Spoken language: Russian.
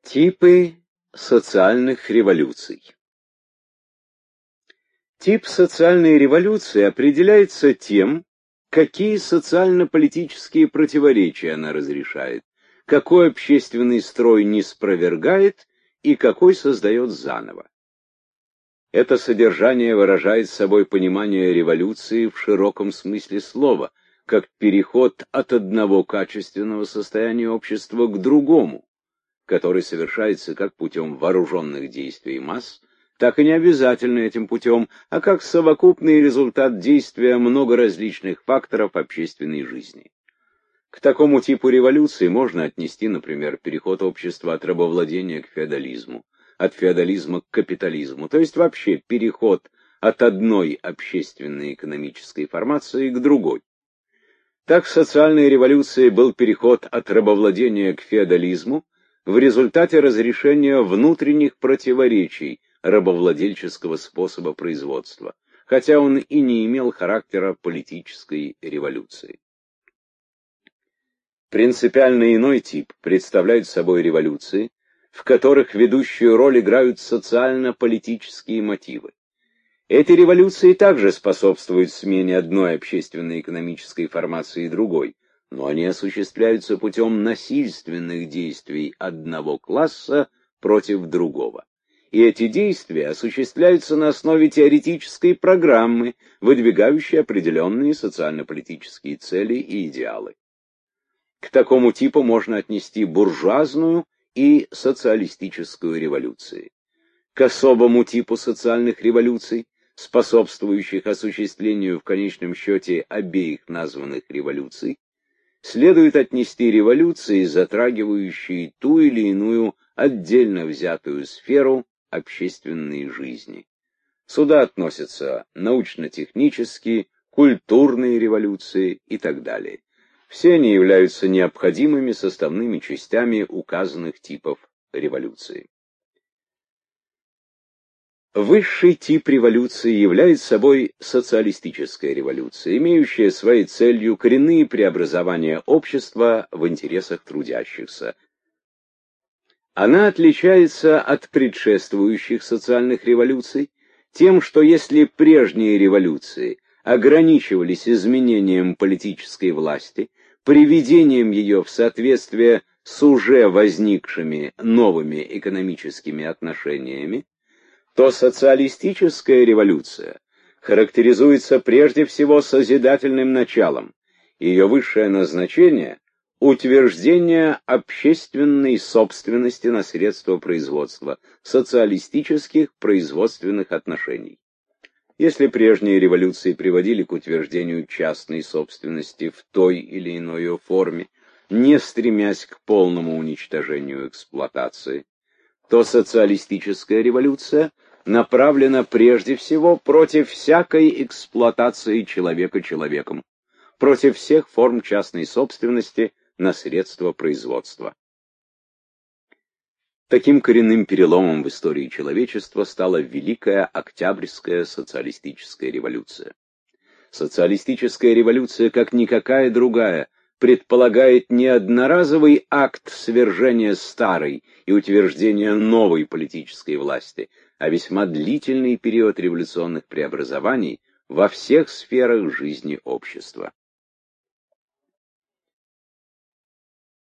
Типы социальных революций. Тип социальной революции определяется тем, какие социально-политические противоречия она разрешает, какой общественный строй ниспровергает и какой создает заново. Это содержание выражает собой понимание революции в широком смысле слова, как переход от одного качественного состояния общества к другому, который совершается как путем вооруженных действий масс, так и не обязательно этим путем, а как совокупный результат действия много различных факторов общественной жизни. К такому типу революции можно отнести, например, переход общества от рабовладения к феодализму, от феодализма к капитализму, то есть вообще переход от одной общественной экономической формации к другой. Так в социальной революции был переход от рабовладения к феодализму в результате разрешения внутренних противоречий рабовладельческого способа производства, хотя он и не имел характера политической революции. Принципиально иной тип представляют собой революции, в которых ведущую роль играют социально-политические мотивы. Эти революции также способствуют смене одной общественной экономической формации другой, но они осуществляются путем насильственных действий одного класса против другого. И эти действия осуществляются на основе теоретической программы, выдвигающей определенные социально-политические цели и идеалы. К такому типу можно отнести буржуазную и социалистическую революции. К особому типу социальных революций, способствующих осуществлению в конечном счете обеих названных революций, следует отнести революции, затрагивающие ту или иную отдельно взятую сферу общественной жизни. Сюда относятся научно-технические, культурные революции и так далее. Все они являются необходимыми составными частями указанных типов революции. Высший тип революции является собой социалистическая революция, имеющая своей целью коренные преобразования общества в интересах трудящихся. Она отличается от предшествующих социальных революций тем, что если прежние революции ограничивались изменением политической власти, приведением ее в соответствие с уже возникшими новыми экономическими отношениями, то социалистическая революция характеризуется прежде всего созидательным началом. Ее высшее назначение – утверждение общественной собственности на средства производства, социалистических производственных отношений. Если прежние революции приводили к утверждению частной собственности в той или иной ее форме, не стремясь к полному уничтожению эксплуатации, то социалистическая революция направлена прежде всего против всякой эксплуатации человека человеком, против всех форм частной собственности на средства производства. Таким коренным переломом в истории человечества стала Великая Октябрьская социалистическая революция. Социалистическая революция, как никакая другая, предполагает не одноразовый акт свержения старой и утверждения новой политической власти, а весьма длительный период революционных преобразований во всех сферах жизни общества.